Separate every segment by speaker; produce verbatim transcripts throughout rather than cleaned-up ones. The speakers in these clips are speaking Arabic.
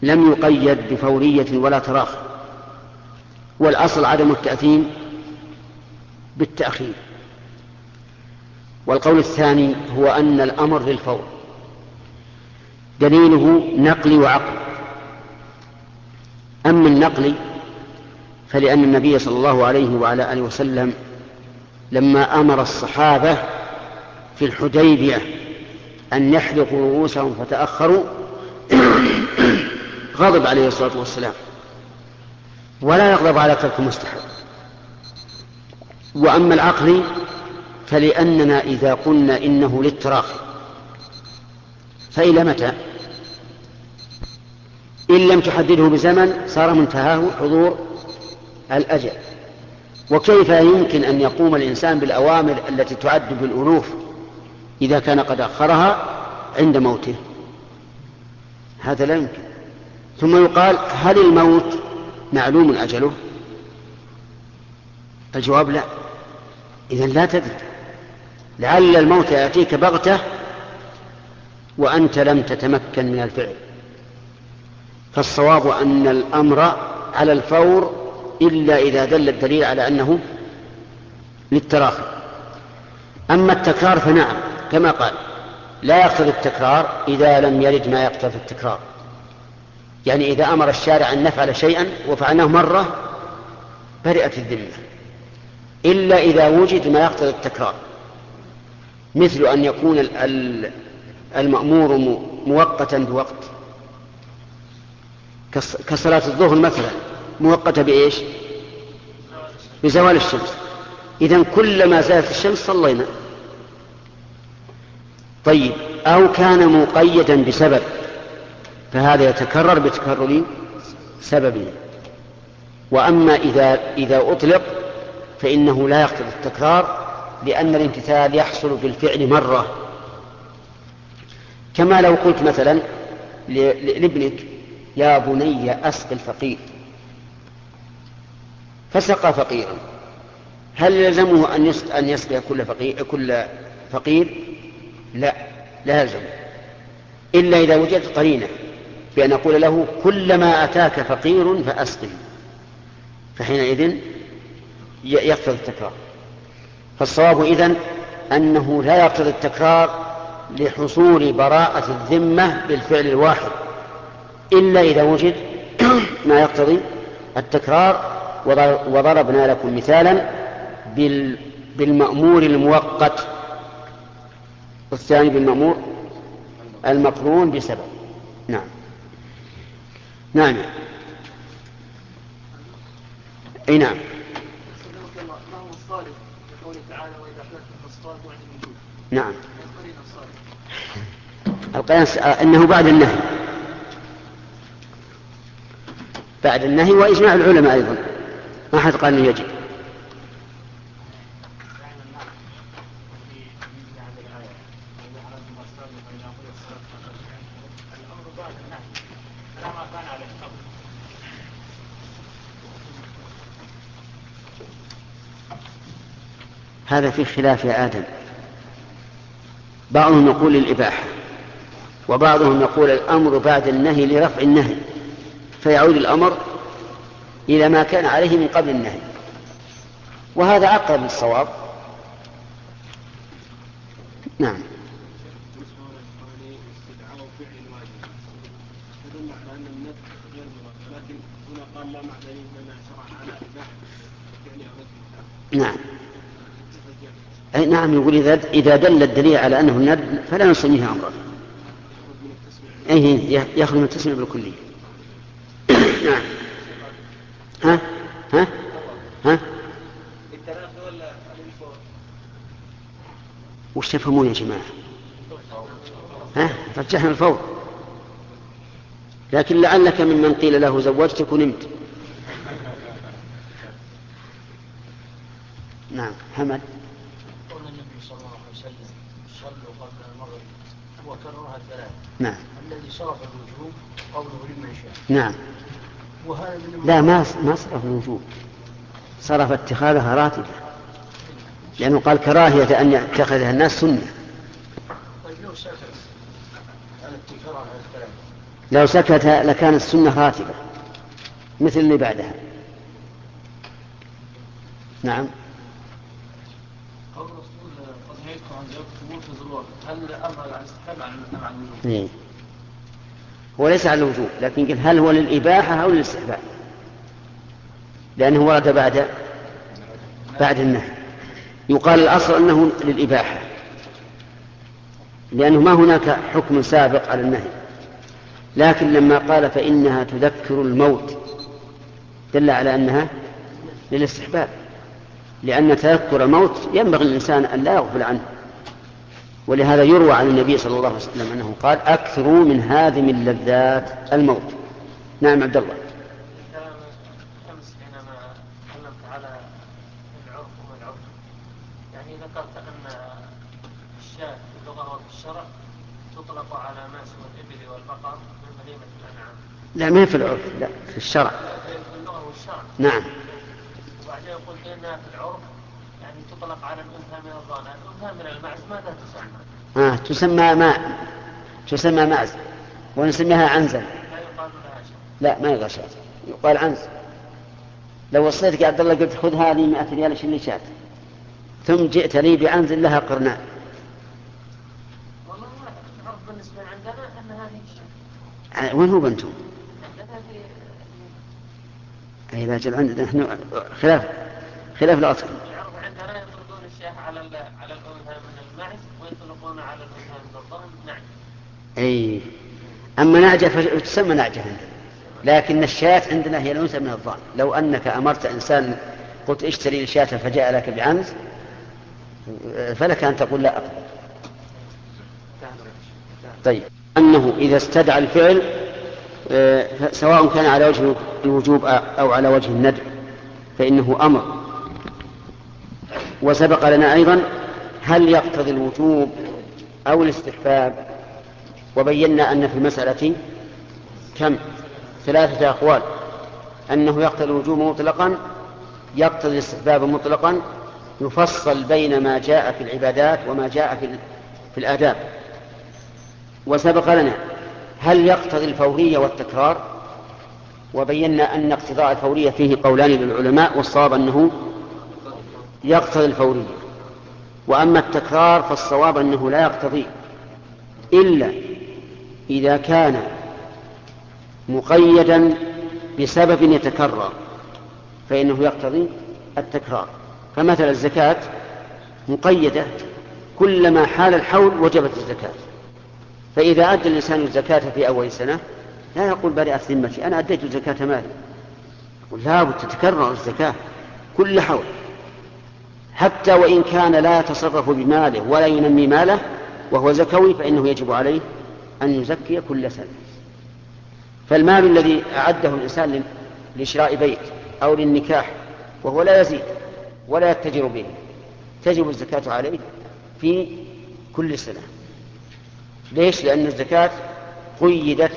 Speaker 1: لم يقيد بفورية ولا تراخي، والأصل عدم التأثيم بالتأخير. والقول الثاني هو أن الأمر للفور، دليله نقلي وعقلي. أما النقلي فلأن النبي صلى الله عليه وعلى آله وسلم لما أمر الصحابة في الحديبية أن يحلقوا رؤوسهم فتأخروا غضب عليه الصلاة والسلام، ولا يغضب على ترك المستحب. وأما العقل فلأننا إذا قلنا إنه للتراخي فإلى متى؟ إن لم تحدده بزمن صار منتهاه حضور الأجل. وكيف يمكن أن يقوم الإنسان بالأوامر التي تعد بالألوف إذا كان قد أخرها عند موته؟ هذا لا يمكن. ثم يقال هل الموت معلوم أجله؟ الجواب لا. إذن لا تدري، لعل الموت يأتيك بغتة وأنت لم تتمكن من الفعل. فالصواب أن الأمر على الفور إلا إذا دل الدليل على أنه للتراخي. أما التكرار فنعم كما قال لا يقتضي التكرار إذا لم يرد ما يقتضي التكرار. يعني إذا أمر الشارع أن نفعل شيئا وفعلناه مرة برئت الذمة، إلا إذا وجد ما يقتضي التكرار، مثل أن يكون المأمور مؤقتا بوقت كصلاة الظهر مثلا مؤقتة بإيش؟ بزوال الشمس. إذن كلما زالت الشمس صلينا. طيب أو كان مقيدا بسبب فهذا يتكرر بتكرر سببه. وأما إذا, إذا أطلق فإنه لا يقتضي التكرار، لأن الامتثال يحصل بالفعل مرة. كما لو قلت مثلا لابنك يا بني أسق الفقير فسقى فقيرا، هل يلزمه أن يسقي كل فقير, كل فقير؟ لا، لا يلزمه، إلا إذا وجدت قرينة بأن أقول له كلما أتاك فقير فأسقه، فحينئذ يقتضي التكرار. فالصواب إذن أنه لا يقتضي التكرار لحصول براءة الذمة بالفعل الواحد، إلا إذا وجد ما يقتضي التكرار. وضربنا لكم مثالا بالمأمور المؤقت، والثاني بالمأمور المقرون بسبب. نعم نعم أي نعم. نعم القياس أنه بعد النهي، بعد النهي وإجماع العلماء أيضا ما أحد قال أنه يجب. هذا في خلاف يا آدم، بعضهم يقول للإباحة وبعضهم يقول الأمر بعد النهي لرفع النهي، فيعود الأمر إلى ما كان عليه من قبل النهي، وهذا أقرب للصواب. نعم نعم أي نعم يقول إذا, إذا دل الدليل على أنه الندب فلا نسميه أمرا، أي يخرج من التسمية بالكلية. نعم ها ها ها وش تفهمون يا جماعة؟ ها رجحنا الفور، لكن لعلك ممن قيل له زوجتك ونمت. نعم حمد.
Speaker 2: قول النبي صلى الله عليه وسلم صلوا قبل المغرب وكررها ثلاث.
Speaker 1: نعم
Speaker 2: الذي صرف الوجوب قوله لمن شاء.
Speaker 1: نعم
Speaker 2: وهذا
Speaker 1: لا ما ما صرف الوجوب، صرف اتخاذها راتبة، لأنه قال كراهية أن يتخذها الناس سنة.
Speaker 2: طيب لو سافر على التكرار على الثلاث
Speaker 1: لو سكت لكانت السنة راتبة مثل اللي بعدها. نعم.
Speaker 2: قول الرسول قد نهيتكم عن زيارة القبور في ذي الوقت، هل الأمر على الاستحباب عن الوجوب؟
Speaker 1: هو ليس على الوجوب، لكن قل هل هو للإباحة أو للاستحباب، لأنه ورد بعد بعد النهي. يقال الأصل أنه للإباحة، لأنه ما هناك حكم سابق على النهي، لكن لما قال فإنها تذكر الموت دل على أنها للاستحباب، لأن تذكر الموت ينبغي الإنسان أن لا يغفل عنه. ولهذا يروى عن النبي صلى الله عليه وسلم أنه قال أكثروا من هادم اللذات الموت. نعم عبد الله.
Speaker 2: أمس حينما تكلمت على العرف والعرف، يعني ذكرت أن الشاة في اللغة وفي الشرع تطلق على ما سوى الإبل والبقر من بهيمة الأنعام.
Speaker 1: لا ما في العرف، لا في الشرع.
Speaker 2: في اللغة والشرع.
Speaker 1: نعم.
Speaker 2: وبعدين يقول إنها في العرف يعني تطلق على الأنثى من الضأن، الأنثى من المعز ماذا تسمى؟
Speaker 1: آه تسمى ماء، تسمى معز، ونسميها عنزل.
Speaker 2: لا يقال لها شيء.
Speaker 1: لا ما يقال شيء، يقال عنزل. لو وصيتك يا عبد الله قلت خذ هذه مئة ريال ايش اللي شات، ثم جئت لي بعنزل لها قرناء.
Speaker 2: والله العرف بالنسبة عندنا أن هذه شيء.
Speaker 1: وين هو بنتم؟
Speaker 2: عندنا في
Speaker 1: أي لا جل عندنا نحن خلاف خلاف الأصل.
Speaker 2: العرف عندنا يطلقون الشاه على على الأنثى من المعز ويطلقون على الأنثى من الضأن نعجة.
Speaker 1: أي أما نعجة فتسمى نعجة عندنا، لكن الشاة عندنا هي الأنثى من الضأن. لو أنك أمرت إنسان قلت اشتري لي شاة فجاء لك بعنز فلك أن تقول لا أقبل. طيب أنه إذا استدعى الفعل سواء كان على وجه الوجوب أو على وجه الندب فإنه أمر. وسبق لنا أيضا هل يقتضي الوجوب أو الاستحباب، وبينا أن في المسألة كم ثلاثة أقوال، أنه يقتضي الوجوب مطلقا، يقتضي الاستحباب مطلقا، يفصل بين ما جاء في العبادات وما جاء في, في الآداب. وسبق لنا هل يقتضي الفورية والتكرار، وبينا أن اقتضاء الفورية فيه قولان للعلماء، والصواب أنه يقتضي الفورية. وأما التكرار فالصواب أنه لا يقتضي إلا إذا كان مقيدا بسبب يتكرر فإنه يقتضي التكرار. فمثل الزكاة مقيدة، كلما حال الحول وجبت الزكاة، فإذا أدى الإنسان الزكاة في أول سنة لا يقول برئت ذمتي أنا أديت زكاة مالي، يقول لا بد تتكرر الزكاة كل حول، حتى وإن كان لا يتصرف بماله ولا ينمي ماله وهو زكوي فإنه يجب عليه أن يزكي كل سنة. فالمال الذي أعده الإنسان لشراء بيت أو للنكاح وهو لا يزيد ولا يتجر به تجب الزكاة عليه في كل سنة. ليش؟ لأن الزكاة قيدت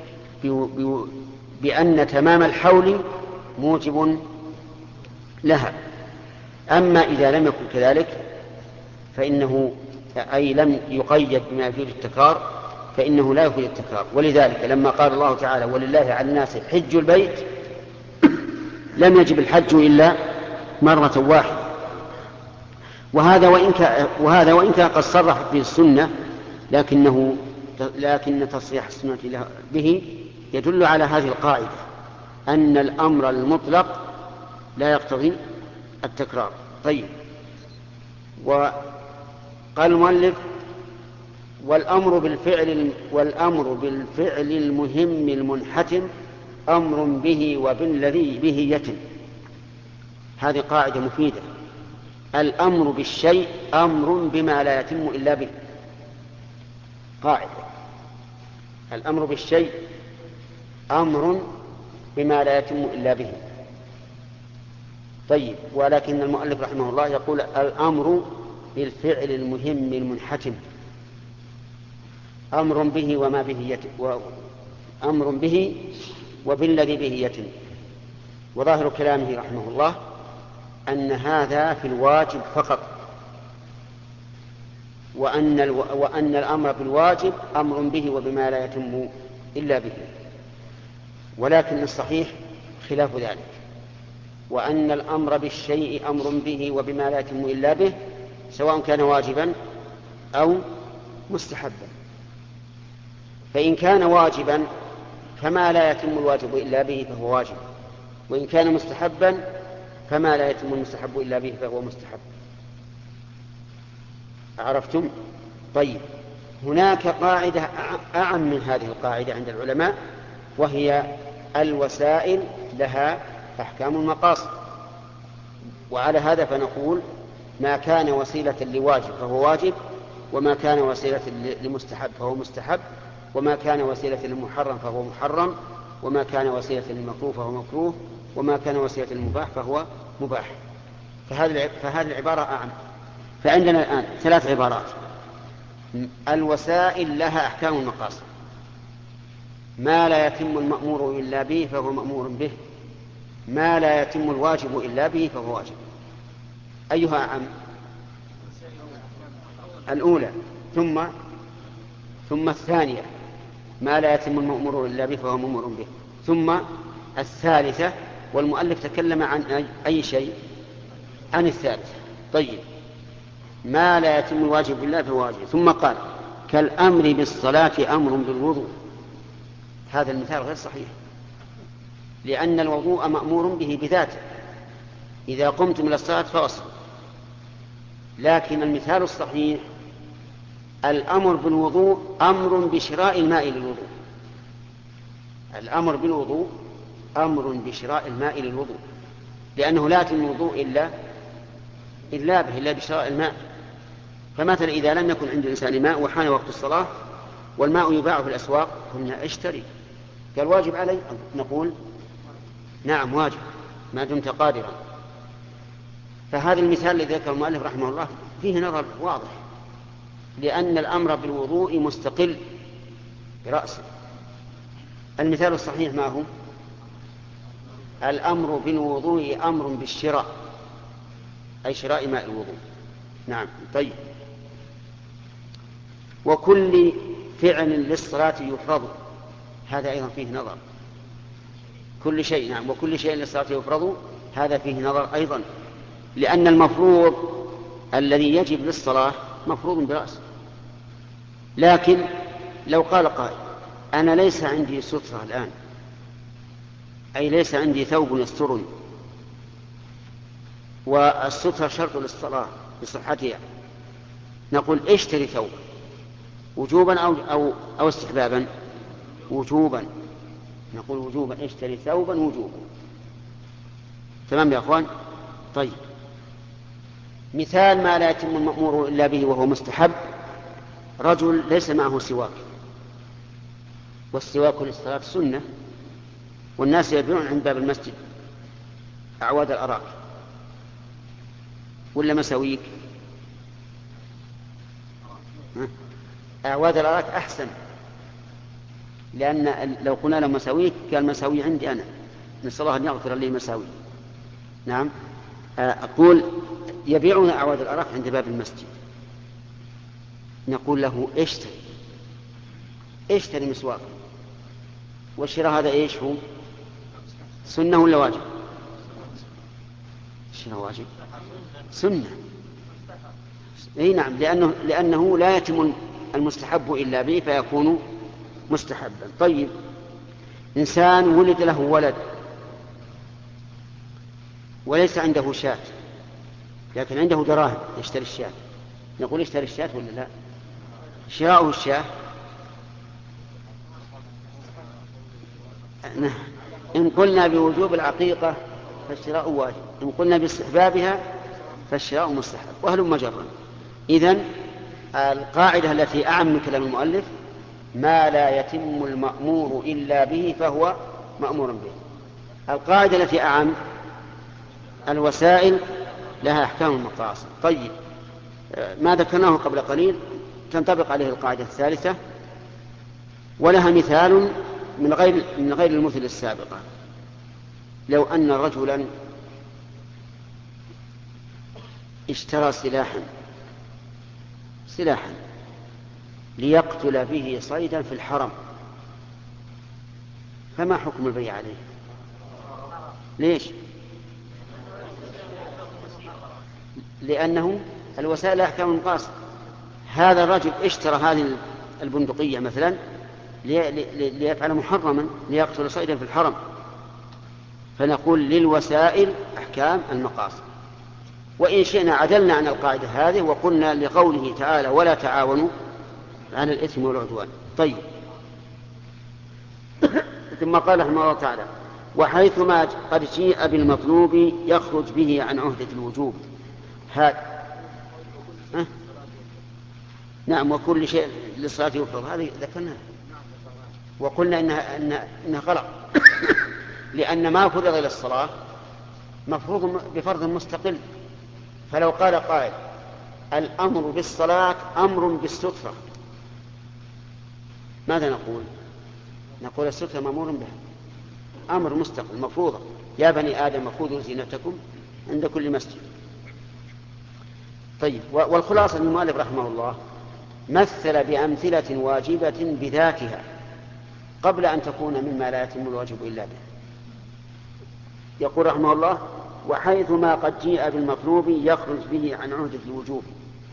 Speaker 1: بأن تمام الحول موجب لها. أما إذا لم يكن كذلك فإنه أي لم يقيد بما يفيد التكرار فإنه لا يفيد التكرار. ولذلك لما قال الله تعالى ولله على الناس حج البيت لم يجب الحج إلا مرة واحدة. وهذا وإن كان وهذا وإن كان قد صرح به السنة لكنه لكن تصريح السنة به يدل على هذه القاعدة أن الأمر المطلق لا يقتضي التكرار. طيب، وقال المؤلف والأمر بالفعل والأمر بالفعل المهم المنحتم أمر به وبالذي به يتم. هذه قاعدة مفيدة. الأمر بالشيء أمر بما لا يتم إلا به. قاعدة الأمر بالشيء أمر بما لا يتم إلا به. طيب، ولكن المؤلف رحمه الله يقول الأمر بالفعل المهم المنحتم أمر به وما به يتم أمر به وبالذي به يتم. وظاهر كلامه رحمه الله أن هذا في الواجب فقط، وأن, الو... وأن الأمر بالواجب أمر به وبما لا يتم إلا به، ولكن الصحيح خلاف ذلك، وأن الأمر بالشيء أمر به وبما لا يتم إلا به، سواء كان واجبا أو مستحبا. فإن كان واجبا فما لا يتم الواجب إلا به فهو واجب، وإن كان مستحبا فما لا يتم المستحب إلا به فهو مستحب. عرفتم؟ طيب، هناك قاعدة أعم من هذه القاعدة عند العلماء، وهي الوسائل لها أحكام المقاصد. وعلى هذا فنقول ما كان وسيلة لواجب فهو واجب، وما كان وسيلة لمستحب فهو مستحب، وما كان وسيلة للمحرم فهو محرم، وما كان وسيلة للمكروه فهو مكروه، وما كان وسيلة للمباح فهو مباح. فهذه العبارة أعم. فعندنا الآن ثلاث عبارات: الوسائل لها أحكام المقاصد، ما لا يتم المأمور إلا به فهو مأمور به، ما لا يتم الواجب إلا به فهو واجب. أيها أعم؟ الأولى. ثم ثم الثانية ما لا يتم المأمور إلا به فهو مأمور به. ثم الثالثة، والمؤلف تكلم عن أي شيء؟ عن الثالثة. طيب، ما لا يتم الواجب إلا فهو واجب. ثم قال كالأمر بالصلاة أمر بالوضوء. هذا المثال غير صحيح، لأن الوضوء مأمور به بذاته، إذا قمتم إلى الصلاة فاصلوا. لكن المثال الصحيح الأمر بالوضوء أمر بشراء الماء للوضوء. الأمر بالوضوء أمر بشراء الماء للوضوء، لأنه لا يتم الوضوء إلا إلا به إلا بشراء الماء. فمثلا إذا لم يكن عند الإنسان ماء وحان وقت الصلاة والماء يباع في الأسواق، قلنا اشتري. قال واجب علي؟ نقول نعم واجب ما دمت قادرا. فهذا المثال الذي ذكر المؤلف رحمه الله فيه نظر واضح، لأن الأمر بالوضوء مستقل برأسه. المثال الصحيح ما هو؟ الأمر بالوضوء أمر بالشراء، أي شراء ماء الوضوء. نعم. طيب، وكل فعل للصلاة يفرض، هذا أيضا فيه نظر. كل شيء، نعم، وكل شيء للصلاة يفرض، هذا فيه نظر أيضا، لأن المفروض الذي يجب للصلاة مفروض برأسه. لكن لو قال قائل أنا ليس عندي سترة الآن، أي ليس عندي ثوب يسترني، والسترة شرط للصلاة بصحتها، نقول اشتري ثوب وجوبا أو, أو, أو استحبابا؟ وجوبا. نقول وجوبا، اشتري ثوبا وجوبا. تمام يا أخوان؟ طيب، مثال ما لا يتم المأمور إلا به وهو مستحب: رجل ليس معه سواك، والسواك للصلاة سنة، والناس يبيعون عند باب المسجد أعواد الأراك ولا مساويك؟ أعواد الأراك أحسن، لأن لو قلنا له مساويك كان مساوي عندي أنا، نسأل الله أن يغفر لي مساوي. نعم، أقول يبيعون أعواد الأراك عند باب المسجد، نقول له اشتري اشتري مسواك. والشراء هذا ايش هو؟ سنة ولا واجب؟ الشراء واجب، سنة. اي نعم، لأنه, لأنه لا يتم المستحب إلا به فيكون مستحبا. طيب، إنسان ولد له ولد وليس عنده شاة، لكن عنده دراهم يشتري الشاة، نقول اشتري الشاة ولا لا؟ شراؤه الشاة إن قلنا بوجوب العقيقة فالشراء واجب، إن قلنا باستحبابها فالشراء مستحب، وهل مجرا. إذن القاعدة التي أعم من كلام المؤلف ما لا يتم المأمور إلا به فهو مأمور به. القاعدة التي أعم الوسائل لها أحكام المقاصد. طيب، ما ذكرناه قبل قليل تنطبق عليه القاعدة الثالثة، ولها مثال من غير من غير المثل السابقة. لو أن رجلا اشترى سلاحا سلاحا ليقتل به صيدا في الحرم، فما حكم البيع عليه؟ ليش؟ لأنه الوسائل لا أحكام المقاصد. هذا الرجل اشترى هذه البندقية مثلا ليفعل محرما، ليقتل صيدا في الحرم، فنقول للوسائل أحكام المقاصد. وإن شئنا عدلنا عن القاعدة هذه وقلنا لقوله تعالى ولا تعاونوا على الإثم والعدوان. طيب. ثم قال رحمه الله تعالى وحيثما قد جيء بالمطلوب يخرج به عن عهدة الوجوب. هذا أه؟ نعم. وكل شيء للصلاة يفرض، هذه ذكرناها وقلنا إنها, إنها, إنها غلط لأن ما فرض للصلاة مفروض بفرض مستقل. فلو قال قائل الأمر بالصلاة أمر بالسترة، ماذا نقول؟ نقول السترة مأمور بها، أمر مستقل مفروضة، يا بني آدم خذوا زينتكم عند كل مسجد. طيب. والخلاصة من المؤلف رحمه الله مثل بأمثلة واجبة بذاتها قبل أن تكون مما لا يتم الواجب إلا به. يقول رحمه الله وحيثما قد جيء بالمطلوب يخرج به عن عهدة الوجوب.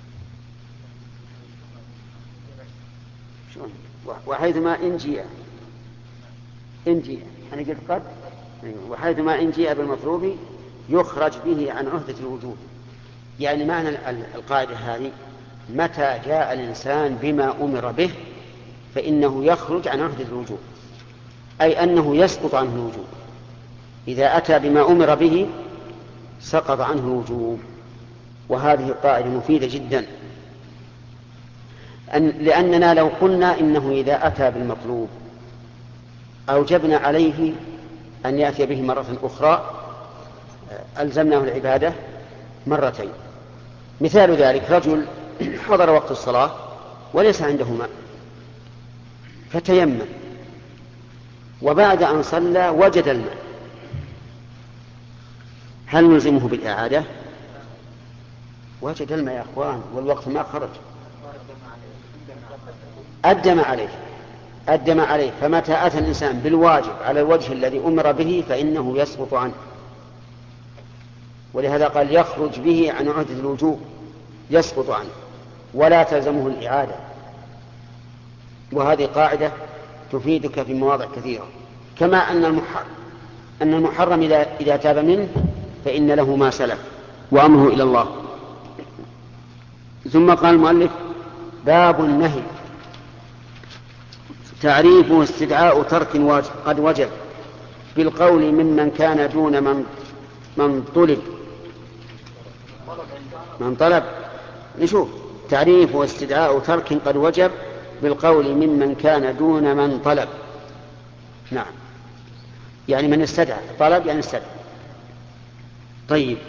Speaker 1: وحيثما إن جيء إن جيء أنا قلت قد وحيثما إن جيء بالمطلوب يخرج به عن عهدة الوجوب. يعني معنى القاعدة هذه متى جاء الإنسان بما أمر به فإنه يخرج عن عهدة الوجوب، أي أنه يسقط عنه الوجوب. إذا أتى بما أمر به سقط عنه الوجوب. وهذه قاعدة مفيدة جدا، أن لأننا لو قلنا إنه إذا أتى بالمطلوب أوجبنا عليه أن يأتي به مرة أخرى ألزمناه العبادة مرتين. مثال ذلك رجل حضر وقت الصلاة وليس عنده ماء فتيمم وبعد أن صلى وجد الماء، هل نلزمه بالإعادة؟ وجد الماء يا أخوان والوقت ما خرج، أدم عليه أدم عليه فمتى أتى الإنسان بالواجب على الوجه الذي أمر به فإنه يسقط عنه. ولهذا قال يخرج به عن عهدة الوجوب، يسقط عنه ولا تلزمه الإعادة. وهذه قاعدة تفيدك في مواضع كثيرة. كما أن المحرم, أن المحرم إذا, إذا تاب منه فإن له ما سلف وأمره إلى الله. ثم قال المؤلف باب النهي تعريفه استدعاء ترك واجب قد وجب بالقول ممن كان دون من من طلب من طلب. نشوف تعريفه استدعاء ترك قد وجب بالقول ممن كان دون من طلب. نعم، يعني من استدعى، طلب يعني استدعى. طيب،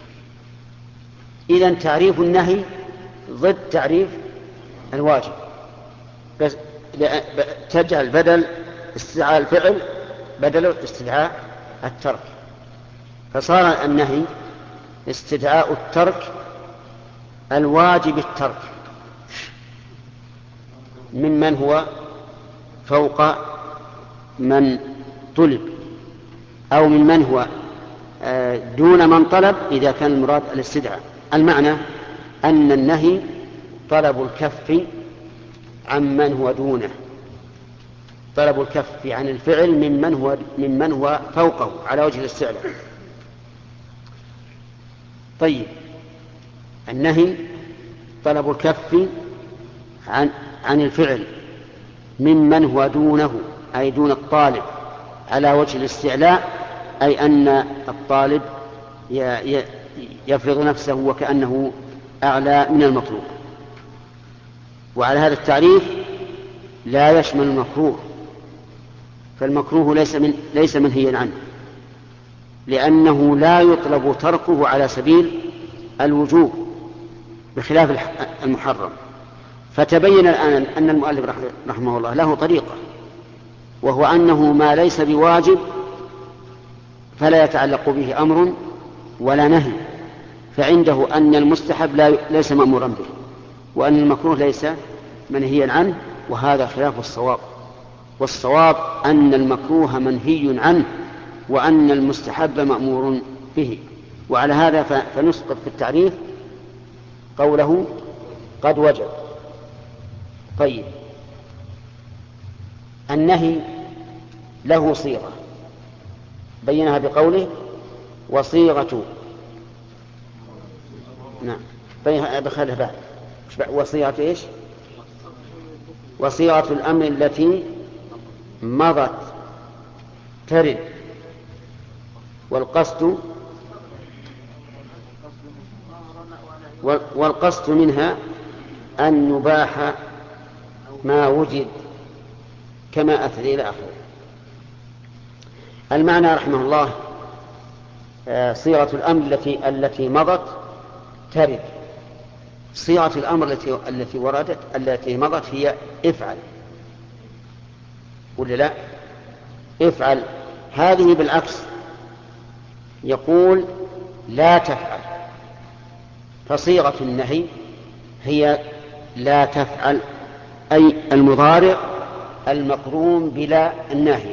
Speaker 1: إذن تعريف النهي ضد تعريف الواجب، بس تجعل بدل استدعاء الفعل بدل استدعاء الترك، فصار النهي استدعاء الترك الواجب الترك ممن هو فوق من طلب أو ممن هو دون من طلب إذا كان المراد الاستدعاء. المعنى أن النهي طلب الكف عمن هو دونه، طلب الكف عن الفعل ممن هو, ممن هو فوقه على وجه الاستعلاء. طيب، النهي طلب الكف عن, عن الفعل ممن هو دونه أي دون الطالب على وجه الاستعلاء، أي أن الطالب يفرض نفسه وكأنه أعلى من المطلوب. وعلى هذا التعريف لا يشمل المكروه، فالمكروه ليس من ليس منهيا عنه، لأنه لا يطلب تركه على سبيل الوجوب بخلاف المحرم. فتبين الآن أن المؤلف رحمه الله له طريقة، وهو أنه ما ليس بواجب فلا يتعلق به أمر ولا نهي، فعنده أن المستحب لا ليس مأمورا به، وأن المكروه ليس منهيا عنه، وهذا خلاف الصواب. والصواب أن المكروه منهي عنه وأن المستحب مأمور به. وعلى هذا فنسقط في التعريف قوله قد وجب. طيب، النهي له صيغة بينها بقوله وصيغة، نعم بينها بخلها بعد وصيغة إيش؟ وصيغة الأمر التي مضت ترد، والقصد والقصد منها أن يباح ما وجد كما أتى إلى آخره. المعنى رحمه الله صيغة الأمر التي التي مضت ترد. صيغة الأمر التي التي وردت التي مضت هي افعل ولا لا؟ افعل. هذه بالعكس يقول لا تفعل، فصيغة النهي هي لا تفعل، أي المضارع المقرون بلا الناهية.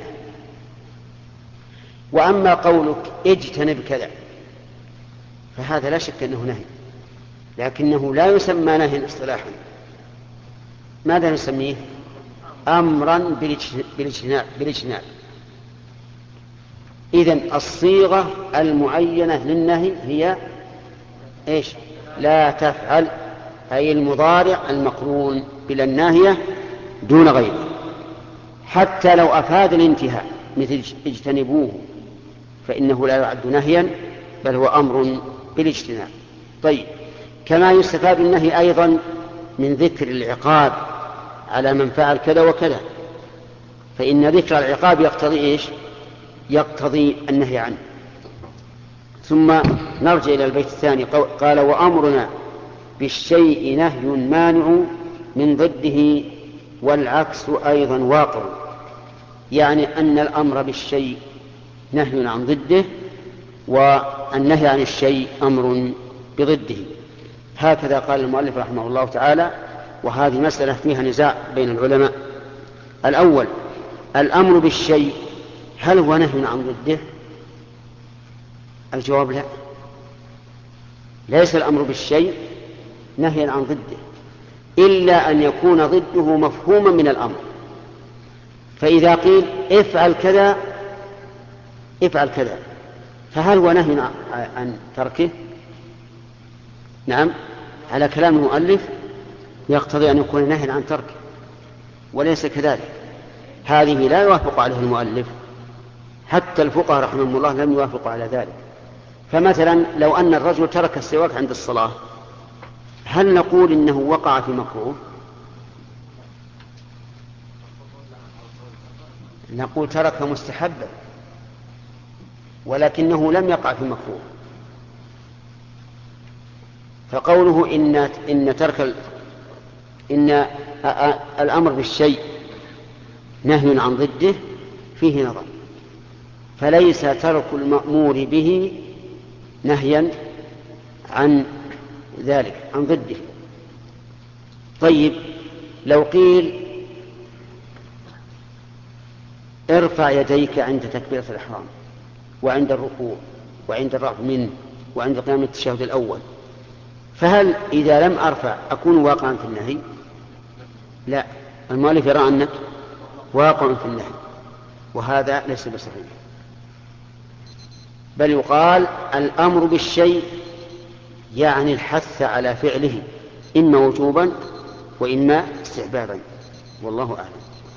Speaker 1: وأما قولك اجتنب كذا فهذا لا شك أنه نهي، لكنه لا يسمى نهي اصطلاحا. ماذا نسميه؟ أمرا بالاجتناب. إذن الصيغة المعينة للنهي هي إيش؟ لا تفعل، أي المضارع المقرون بلا الناهية دون غيره، حتى لو أفاد الانتهاء مثل اجتنبوه فإنه لا يعد نهيا بل هو أمر بالاجتناب. طيب، كما يستفاد النهي أيضا من ذكر العقاب على من فعل كذا وكذا، فإن ذكر العقاب يقتضي إيش؟ يقتضي النهي عنه. ثم نرجع إلى البيت الثاني، قال وأمرنا بالشيء نهي مانع من ضده والعكس أيضا واقع، يعني أن الأمر بالشيء نهي عن ضده والنهي عن الشيء أمر بضده. هكذا قال المؤلف رحمه الله تعالى. وهذه مسألة فيها نزاع بين العلماء. الأول، الأمر بالشيء هل هو نهي عن ضده؟ الجواب لا، ليس الأمر بالشيء نهي عن ضده إلا أن يكون ضده مفهوما من الأمر. فإذا قيل افعل كذا افعل كذا فهل هو نهي عن تركه؟ نعم، على كلام المؤلف يقتضي أن يكون نهي عن تركه، وليس كذلك. هذه لا يوافق عليه المؤلف، حتى الفقهاء رحمهم الله لم يوافقوا على ذلك. فمثلا لو أن الرجل ترك السواك عند الصلاة هل نقول إنه وقع في مكروه؟ نقول ترك مستحبا ولكنه لم يقع في مكروه. فقوله إن, إن ترك ال... إن الأمر بالشيء نهي عن ضده فيه نظر، فليس ترك المأمور به نهيا عن ذلك عن ضده. طيب، لو قيل ارفع يديك عند تكبيرة الإحرام وعند الركوع وعند الرفع منه وعند قيام التشهد الأول، فهل إذا لم أرفع أكون واقعا في النهي؟ لا، المؤلف يرى أنك واقع في النهي، وهذا ليس بصحيح، بل يقال الأمر بالشيء يعني الحث على فعله إما وجوبا وإما استحبابا، والله أعلم.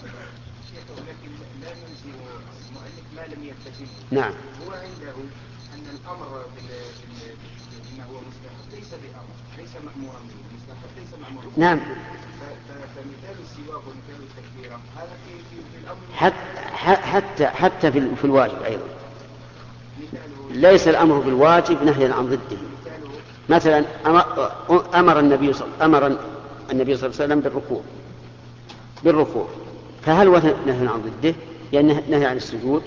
Speaker 1: نعم،
Speaker 3: هو عنده أن الأمر بما هو مستحب ليس بأمر، ليس مأمورا به، مستحب ليس مأمورا به.
Speaker 1: نعم،
Speaker 3: فمثال السواك ومثال التكبيرة هذا في, في, في الأمر
Speaker 1: حتى حتى حتى في, في الواجب أيضا ليس الأمر بالواجب نهيا عن ضده. مثلا أمر النبي صلى أمر النبي صلى الله عليه وسلم بالركوع بالركوع فهل هو نهي عن ضده؟ يعني نهي عن السجود.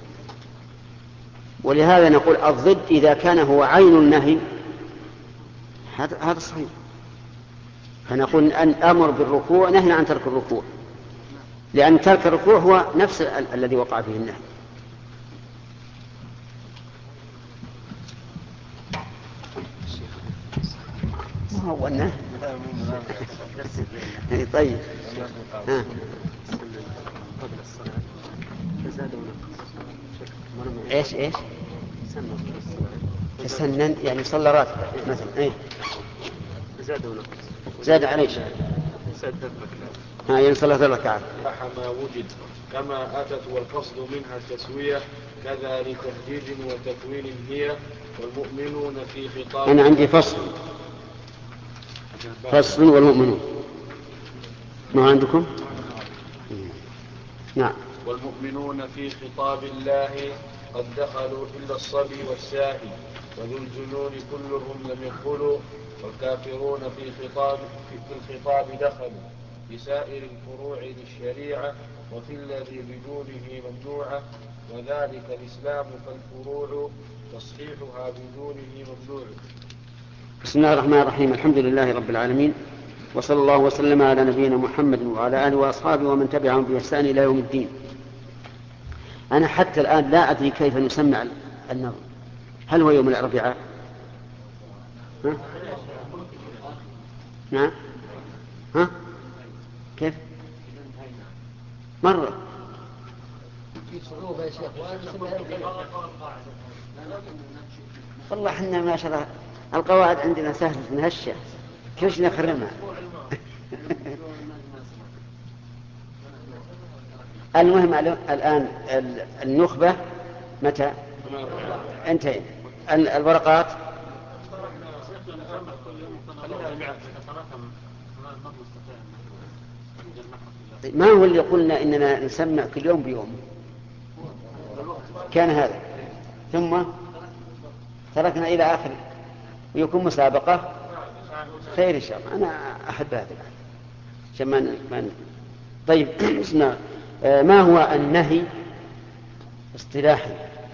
Speaker 1: ولهذا نقول الضد إذا كان هو عين النهي هذا صحيح، فنقول أن أمر بالركوع نهي عن ترك الركوع، لأن ترك الركوع هو نفس ال- الذي وقع فيه النهي. ما هو النهي. طيب ها. ايش ايش تسنن يعني صلى راتب مثلا ايه
Speaker 4: زاد ونقص
Speaker 1: زاد عليه ها ينصلى ثلاث ركعات
Speaker 4: ما وجد كما أتت والقصد منها التسوية كذا لتهديد وتكوين هي والمؤمنون في خطاب.
Speaker 1: أنا عندي فصل فصل والمؤمنون ما عندكم؟ نعم.
Speaker 4: والمؤمنون في خطاب الله قد دخلوا إلا الصبي والساهي وذو الجنون كلهم لم يدخلوا والكافرون في خطاب في الخطاب دخلوا بسائر الفروع للشريعة وفي الذي بدونه ممنوعة وذلك الإسلام فالفروع تصحيحها بدونه ممنوع.
Speaker 1: بسم الله الرحمن الرحيم. الحمد لله رب العالمين وصلى الله وسلم على نبينا محمد وعلى آله وأصحابه ومن تبعهم بإحسان إلى يوم الدين. أنا حتى الآن لا أدري كيف نسمع النظر. هل هو يوم الأربعاء؟ ها؟ نعم. ها؟ كيف؟ مرة والله حنا ما شاء الله القواعد عندنا سهلة نهشة كيف نخرمها. المهم الآن النخبة متى انتهي الورقات ما هو اللي قلنا إننا نسمع كل يوم بيوم كان هذا ثم تركنا إلى آخر ويكون مسابقة خير إن شاء الله. أنا أحب هذا شمان من. طيب اسمع ما هو النهي اصطلاحي؟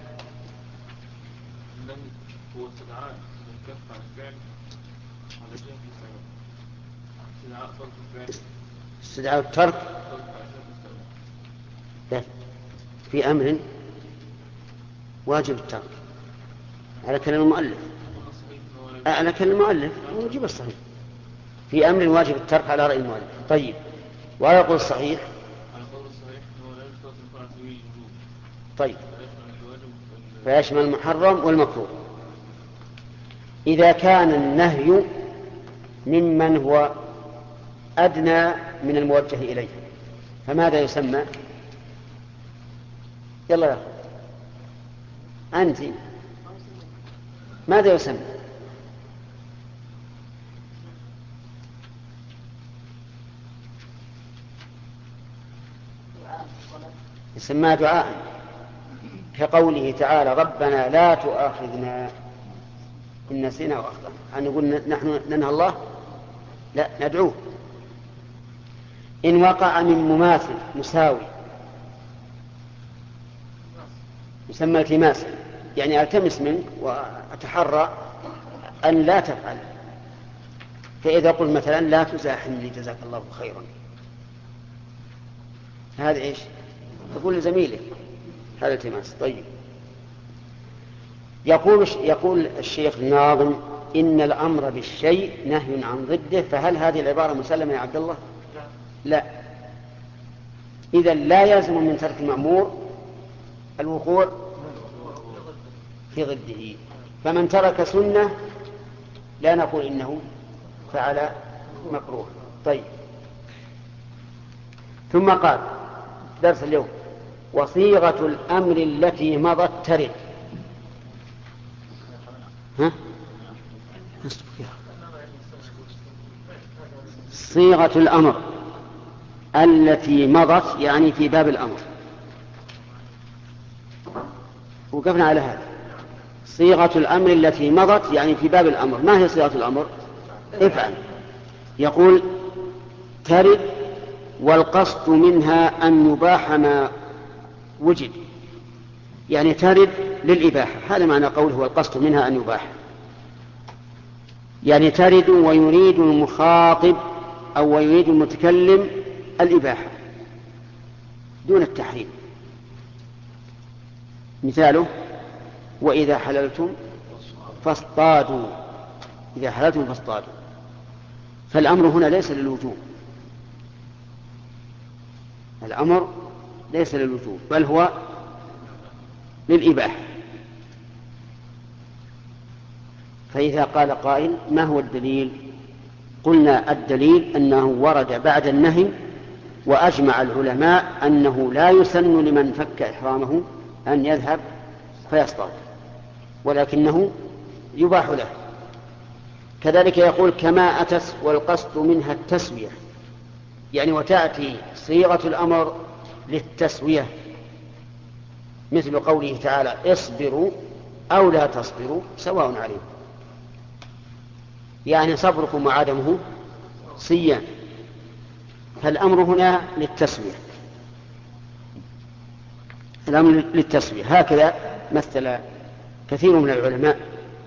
Speaker 4: النهي هو استدعاء الكف عن الفعل على جهة السبب استدعاء ترك الفعل
Speaker 1: استدعاء الترك في أمر واجب الترك على كلام المؤلف على كلام المؤلف ونجيب الصحيح في أمر واجب الترك على رأي المؤلف. طيب ولا يقول الصحيح طيب فيشمل المحرم والمكروه. إذا كان النهي ممن هو أدنى من الموجه إليه فماذا يسمى؟ يلا يا أنت ماذا يسمى؟ يسمى دعاء كقوله تعالى ربنا لا تؤاخذنا إن نسينا وأخطأنا. أن نقول نحن ننهى الله؟ لا ندعوه. إن وقع من مماثل مساوي يسمى التماس يعني ألتمس منك وأتحرى أن لا تفعل. فإذا قل مثلا لا تزاحمني جزاك الله خيرا هذا إيش؟ تقول لزميلك هذا التماس. طيب يقول, يقول الشيخ الناظم إن الأمر بالشيء نهي عن ضده فهل هذه العبارة مسلمة يا عبد الله؟ لا. إذا لا يلزم من ترك المأمور الوقوع في ضده. فمن ترك سنة لا نقول إنه فعل مكروه. طيب ثم قال درس اليوم وصيغة الأمر التي مضت ترد. ها؟ صيغة الأمر التي مضت يعني في باب الأمر وقفنا على هذا. صيغة الأمر التي مضت يعني في باب الأمر. ما هي صيغة الأمر؟ افعل. يقول ترد والقصد منها أن يباح ما وجد يعني ترد للإباحة. هذا معنى قوله والقصد منها أن يباح يعني ترد ويريد المخاطب أو ويريد المتكلم الإباحة. دون التحريم. مثاله وإذا حللتم فاصطادوا، إذا حللتم فاصطادوا، فالأمر هنا ليس للوجوب، الأمر ليس للوجوب بل هو للإباحة. فإذا قال قائل ما هو الدليل؟ قلنا الدليل أنه ورد بعد النهي، وأجمع العلماء أنه لا يسن لمن فك إحرامه أن يذهب فيصطاد، ولكنه يباح له. كذلك يقول كما أتت والقصد منها التسوية، يعني وتأتي صيغة الأمر للتسوية، مثل قوله تعالى اصبروا أو لا تصبروا سواء عليكم، يعني صبركم وعدمه صيام. فالأمر هنا للتسوية، الأمر للتسوية. هكذا مثل كثير من العلماء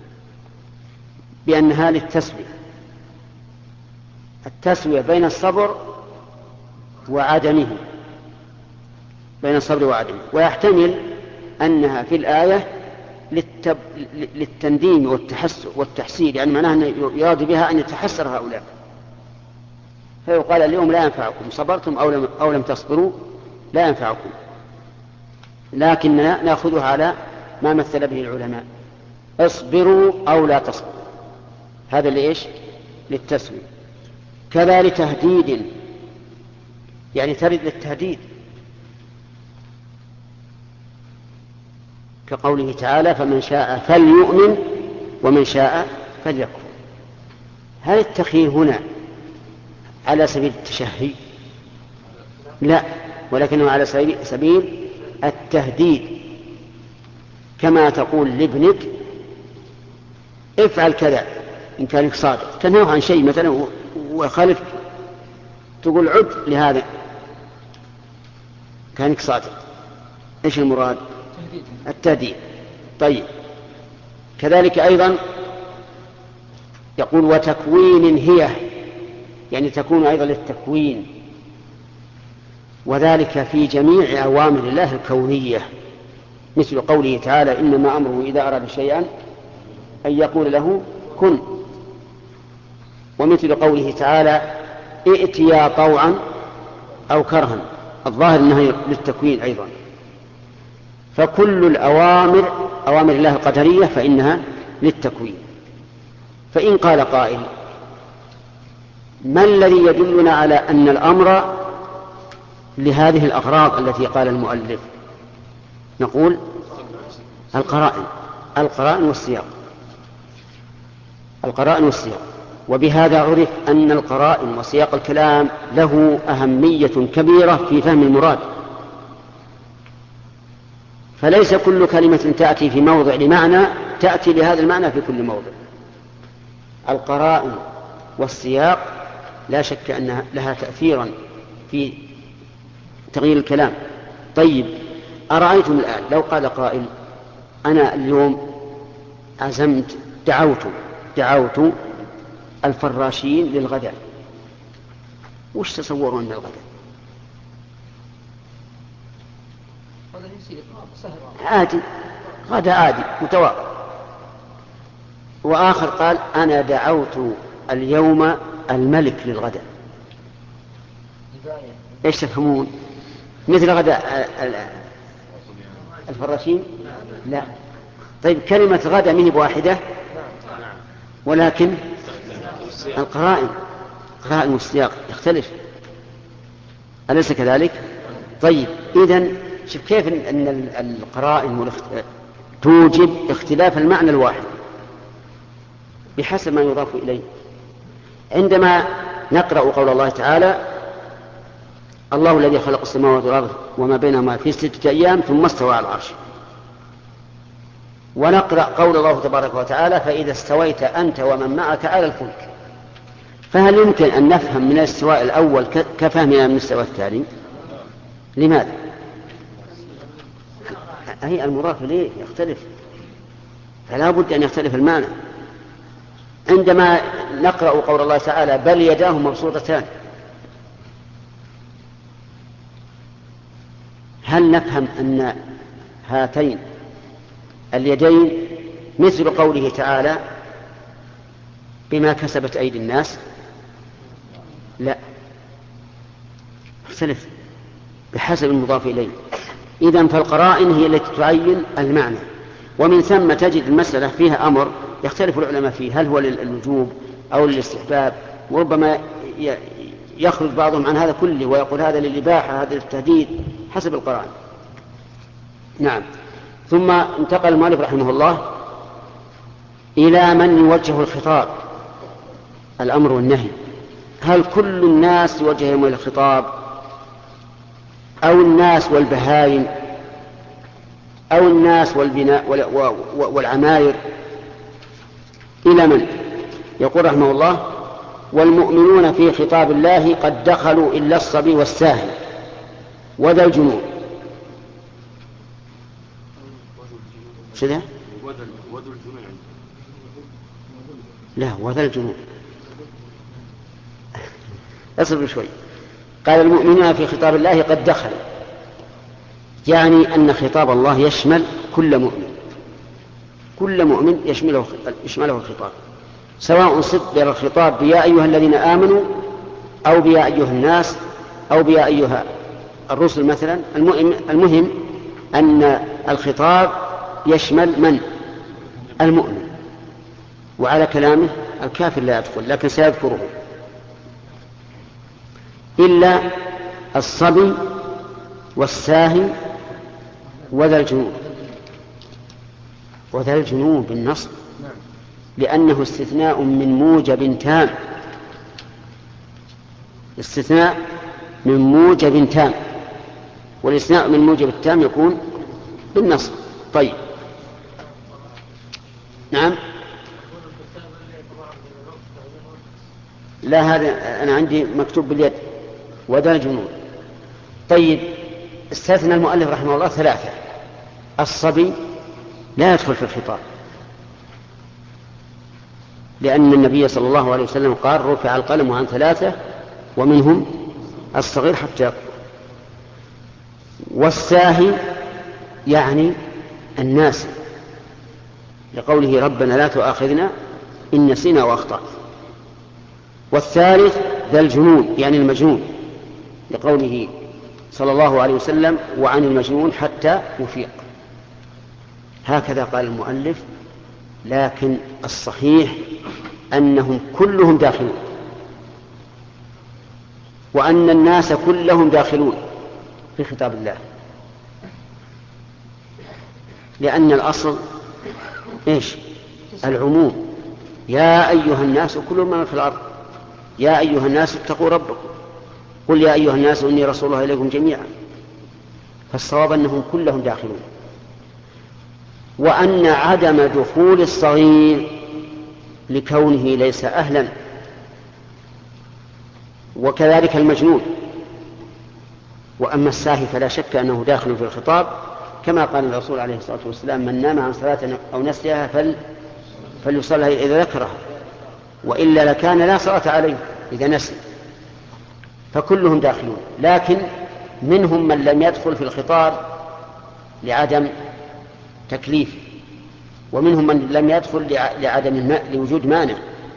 Speaker 1: بأنها للتسوية، التسوية بين الصبر وعدمه، بين الصبر وعدمه. ويحتمل أنها في الآية للتب... للتنديم والتحسر والتحسير، يعني معناها أن يراد بها أن يتحسر هؤلاء، فيقال اليوم لا ينفعكم صبرتم أو لم, أو لم تصبروا لا ينفعكم، لكننا نأخذها على ما مثل به العلماء اصبروا أو لا تصبروا، هذا لإيش؟ للتسوية. كذلك تهديد، يعني ترد للتهديد، كقوله تعالى فمن شاء فليؤمن ومن شاء فليكفر. هل التخيير هنا على سبيل التشهي؟ لا، ولكنه على سبيل التهديد، كما تقول لابنك افعل كذا إن كانك صادق، تنهى عن شيء مثلا وخالف، تقول عد لهذا كانك صادق. ايش المراد؟ التهديد. طيب كذلك أيضا يقول وتكوين هي، يعني تكون أيضا للتكوين، وذلك في جميع أوامر الله الكونية، مثل قوله تعالى إنما أمره إذا أراد شيئا أن يقول له كن، ومثل قوله تعالى ائتيا طوعا أو كرها، الظاهر أنها للتكوين أيضا. فكل الأوامر أوامر الله القدرية فإنها للتكوين. فإن قال قائل ما الذي يدلنا على أن الأمر لهذه الأغراض التي قال المؤلف؟ نقول القرائن، القرائن والسياق، القرائن والسياق. وبهذا عرف أن القرائن وسياق الكلام له أهمية كبيرة في فهم المراد، فليس كل كلمة تأتي في موضع لمعنى تأتي لهذا المعنى في كل موضع. القرائن والسياق لا شك أن لها تأثيرا في تغيير الكلام. طيب أرأيتم الآن لو قال قائل أنا اليوم عزمت دعوت دعوت الفراشين للغداء، وش تصورون من الغداء؟ عادي، غدا عادي متواضع. وآخر قال أنا دعوت اليوم الملك للغداء، ايش تفهمون؟ مثل غداء الفراشين؟ لا. طيب كلمة غدا مهي بواحدة، ولكن القرائن قرائن والسياق يختلف، أليس كذلك؟ طيب إذن شوف كيف أن القرائن توجب اختلاف المعنى الواحد بحسب ما يضاف إليه. عندما نقرأ قول الله تعالى الله الذي خلق السماوات والأرض وما بينهما في ستة أيام ثم استوى على العرش، ونقرأ قول الله تبارك وتعالى فإذا استويت أنت ومن معك على الفلك، فهل يمكن أن نفهم من الاستواء الأول كفهمنا من الاستواء الثاني؟ لماذا؟ هي المضاف إليه يختلف، فلا بد أن يختلف المعنى. عندما نقرأ قول الله تعالى بل يداه مبسوطتان، هل نفهم أن هاتين اليدين مثل قوله تعالى بما كسبت أيدي الناس؟ لا، اختلف بحسب المضاف إليه. إذن فالقرائن هي التي تعين المعنى، ومن ثم تجد المسألة فيها أمر يختلف العلماء فيه، هل هو للوجوب أو للاستحباب، وربما يخرج بعضهم عن هذا كله ويقول هذا للإباحة هذا للتهديد حسب القرائن. نعم. ثم انتقل المؤلف رحمه الله إلى من يوجه الخطاب، الأمر والنهي. هل كل الناس يوجههم إلى الخطاب، أو الناس والبهائم، أو الناس والبناء والعماير؟ إلى من؟ يقول رحمه الله: والمؤمنون في خطاب الله قد دخلوا إلا الصبي والساهل وذا الجنون. شذا؟ لا، وذا الجنون. اصبر شوي. قال المؤمنون في خطاب الله قد دخلوا، يعني أن خطاب الله يشمل كل مؤمن، كل مؤمن يشمله, يشمله الخطاب، سواء صدر الخطاب بيا أيها الذين آمنوا أو بيا أيها الناس أو بيا أيها الرسل مثلا. المهم أن الخطاب يشمل من؟ المؤمن. وعلى كلامه الكافر لا يدخل، لكن سيذكره. إلا الصبي والساهي وذا الجنون. وذا الجنون بالنصب، لأنه استثناء من موجب تام، استثناء من موجب تام، والاستثناء من موجب التام يكون بالنصب. طيب. نعم. لا، هذا أنا عندي مكتوب باليد وذا الجنون. طيب، استثنى المؤلف رحمه الله ثلاثة. الصبي لا يدخل في الخطاب، لأن النبي صلى الله عليه وسلم قال: رفع القلم عن ثلاثة ومنهم الصغير حتى يكبر. والساهي يعني الناس، لقوله: ربنا لا تؤاخذنا إن نسينا وأخطأنا. والثالث ذا الجنون يعني المجنون، لقوله صلى الله عليه وسلم: وعن المجنون حتى يفيق. هكذا قال المؤلف، لكن الصحيح أنهم كلهم داخلون، وأن الناس كلهم داخلون في خطاب الله، لأن الأصل إيش؟ العموم. يا أيها الناس كلوا من في الأرض، يا أيها الناس اتقوا ربكم، قل يا أيها الناس إني رسول الله إليكم جميعا. فالصواب أنهم كلهم داخلون، وأن عدم دخول الصغير لكونه ليس أهلا، وكذلك المجنون. وأما الساهي فلا شك أنه داخل في الخطاب، كما قال الرسول عليه الصلاة والسلام: من نام عن صلاة أو نسيها فل فليصلها إذا ذكرها، وإلا لكان لا صلاة عليه إذا نسي. فكلهم داخلون، لكن منهم من لم يدخل في الخطاب لعدم تكليف، ومنهم من لم يدخل لعدم الماء لوجود مانع.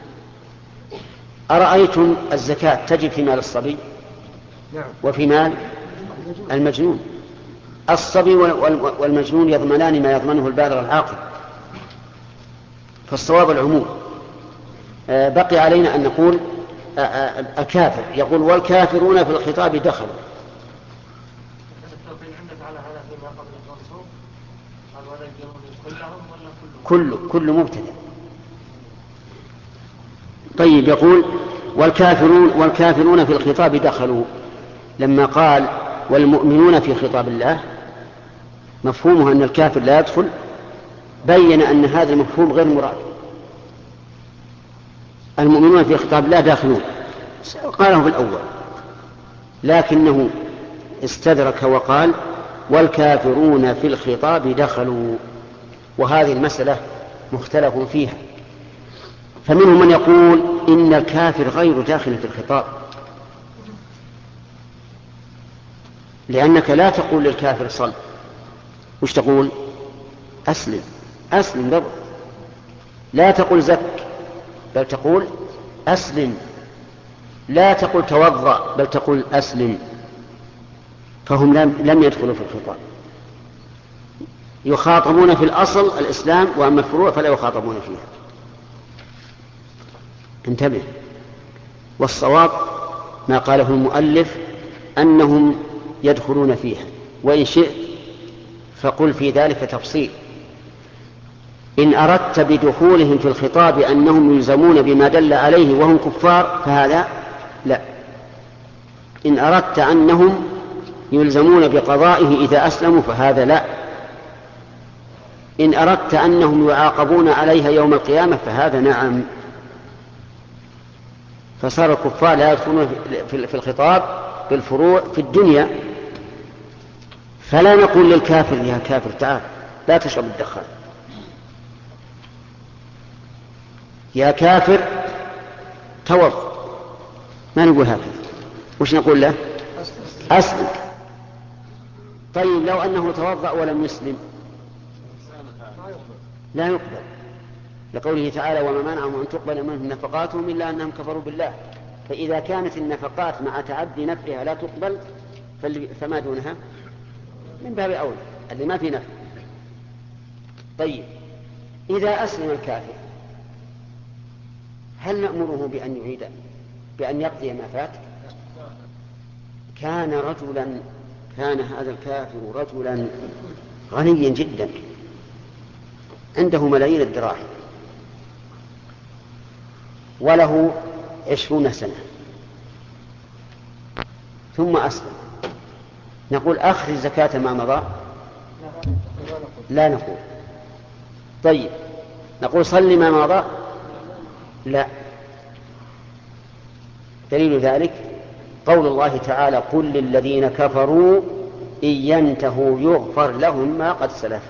Speaker 1: أرأيتم الزكاة تجب في مال الصبي وفي مال المجنون. الصبي والمجنون يضمنان ما يضمنه البالغ العاقل، فالصواب العموم. بقي علينا أن نقول الكافر، يقول: والكافرون في الخطاب دخلوا. كل كل مبتدأ. طيب، يقول: والكافرون والكافرون في الخطاب دخلوا. لما قال والمؤمنون في خطاب الله مفهومه أن الكافر لا يدخل، بين أن هذا المفهوم غير مراد. المؤمنون في خطاب الله داخلون قاله في الأول، لكنه استدرك وقال: والكافرون في الخطاب دخلوا. وهذه المسألة مختلف فيها، فمنهم من يقول إن الكافر غير داخل في الخطاب، لأنك لا تقول للكافر صل، وش تقول؟ أسلم، أسلم برضه. لا تقول زك، بل تقول أسلم. لا تقول توضأ، بل تقول أسلم. فهم لم يدخلوا في الخطاب، يخاطبون في الأصل الإسلام، وأما الفروع فلا يخاطبون فيها. انتبه. والصواب ما قاله المؤلف أنهم يدخلون فيها، وإن شئت فقل في ذلك تفصيل. إن أردت بدخولهم في الخطاب أنهم يلزمون بما دل عليه وهم كفار فهذا لا. إن أردت أنهم يلزمون بقضائه إذا أسلموا فهذا لا. إن أردت أنهم يعاقبون عليها يوم القيامة فهذا نعم. فصار الكفار لا يدخلون في الخطاب بالفروع في الدنيا، فلا نقول للكافر يا كافر تعال لا تشرب الدخان، يا كافر توضأ، ما نقول هكذا. وش نقول له؟ أسلم. طيب لو أنه توضأ ولم يسلم لا يقبل، لقوله تعالى وما منعهم أن تقبل منهم نفقاتهم إلا أنهم كفروا بالله. فإذا كانت النفقات مع تعدي نفعها لا تقبل فما دونها من باب أولى اللي ما في نفع. طيب إذا أسلم الكافر هل نأمره بأن يعيد بأن يقضي ما فات؟ كان رجلا كان هذا الكافر رجلا غنيا جدا عنده ملايين الدراهم وله عشرون سنة ثم أسلم، نقول أخرج زكاة ما مضى؟ لا نقول. طيب نقول صل ما مضى؟ لا. دليل ذلك قول الله تعالى قل للذين كفروا إن ينتهوا يغفر لهم ما قد سلف.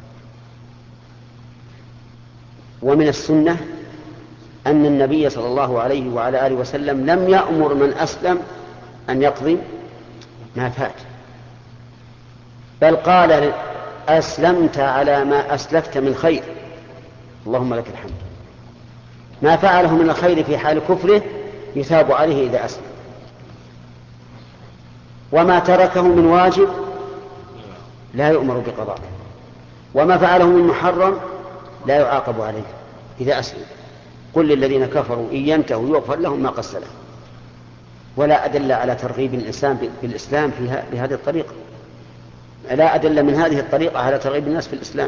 Speaker 1: ومن السنة أن النبي صلى الله عليه وعلى آله وسلم لم يأمر من أسلم أن يقضي ما فات، بل قال أسلمت على ما أسلفت من خير اللهم لك الحمد. ما فعله من الخير في حال كفره يثاب عليه إذا أسلم، وما تركه من واجب لا يؤمر بقضاء، وما فعله من محرم لا يعاقب عليه إذا أسلم. قل للذين كفروا إن ينتهوا يغفر لهم ما قد سلف. ولا أدل على ترغيب الإنسان بالإسلام بهذه الطريقة، لا أدل من هذه الطريقة على ترغيب الناس في الإسلام.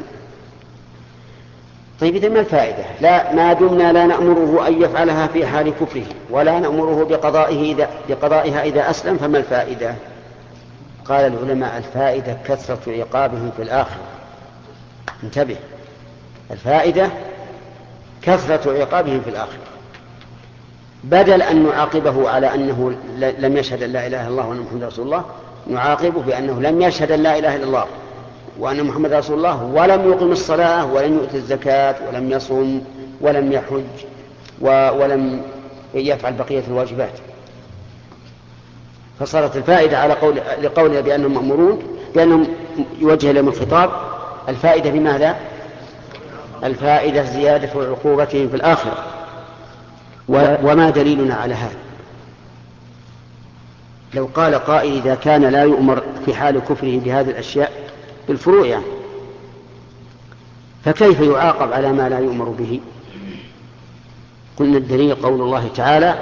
Speaker 1: طيب إذا ما الفائدة؟ لا، ما دمنا لا نأمره أن يفعلها في حال كفره ولا نأمره بقضائه إذا بقضائها إذا أسلم فما الفائدة؟ قال العلماء الفائدة كثرة عقابهم في الآخرة. انتبه، الفائدة كثرة عقابهم في الآخرة، بدل أن نعاقبه على أنه لم يشهد أن لا إله إلا الله وأن محمد رسول الله نعاقبه بأنه لم يشهد أن لا إله إلا الله وأن محمد رسول الله ولم يقم الصلاة ولم يؤتي الزكاة ولم يصم ولم يحج ولم يفعل بقية الواجبات. فصارت الفائدة على قول لقولنا بأنهم مأمورون بأنهم يوجه لهم الخطاب الفائدة بماذا؟ الفائدة زيادة عقوبتهم في الآخرة. وما دليلنا على هذا؟ لو قال قائل إذا كان لا يؤمر في حال كفره بهذه الأشياء بالفروع يعني فكيف يعاقب على ما لا يؤمر به؟ قلنا الدليل قول الله تعالى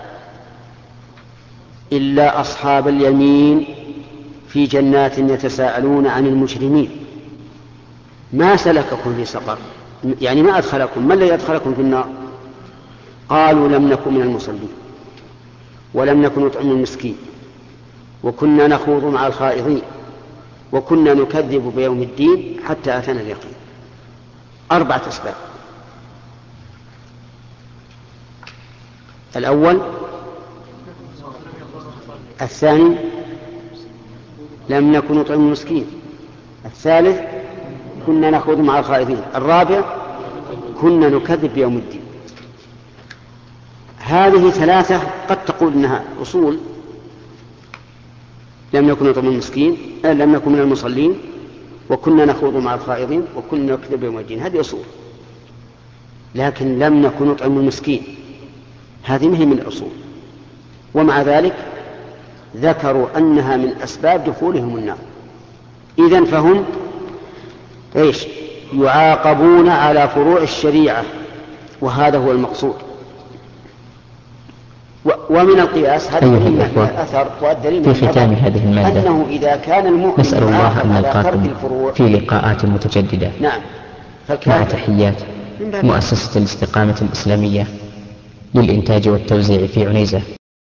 Speaker 1: إلا أصحاب اليمين في جنات يتساءلون عن المجرمين ما سلككم في سقر، يعني ما أدخلكم، ما الذي أدخلكم في النار؟ قالوا لم نكن من المصلين ولم نكن نطعم المسكين وكنا نخوض مع الخائضين وكنا نكذب بيوم الدين حتى أتانا اليقين. أربعة أسباب. الأول الثاني لم نكن نطعم المسكين، الثالث كنا نخوض مع الخائضين، الرابع كنا نكذب بيوم الدين. هذه ثلاثة قد تقول إنها أصول لم نكن نطعم المسكين، لم نكن من المصلين، وكنا نخوض مع الخائضين، وكنا نكذب يوم الدين. هذه أصول. لكن لم نكن نطعم المسكين، هذه ما هي من الأصول. ومع ذلك ذكروا أنها من أسباب دخولهم النار. إذن فهم إيش؟ يعاقبون على فروع الشريعة، وهذا هو المقصود. ومن القياس هذا الأثر والدليل
Speaker 5: في ختام هذه المادة
Speaker 1: أنه إذا كان المؤمن
Speaker 5: نسأل الله أن
Speaker 1: على ترك
Speaker 5: نلقاكم
Speaker 1: الفروع
Speaker 5: في لقاءات متجددة.
Speaker 1: نعم.
Speaker 5: مع تحيات مؤسسة الاستقامة الإسلامية للإنتاج والتوزيع في عنيزة.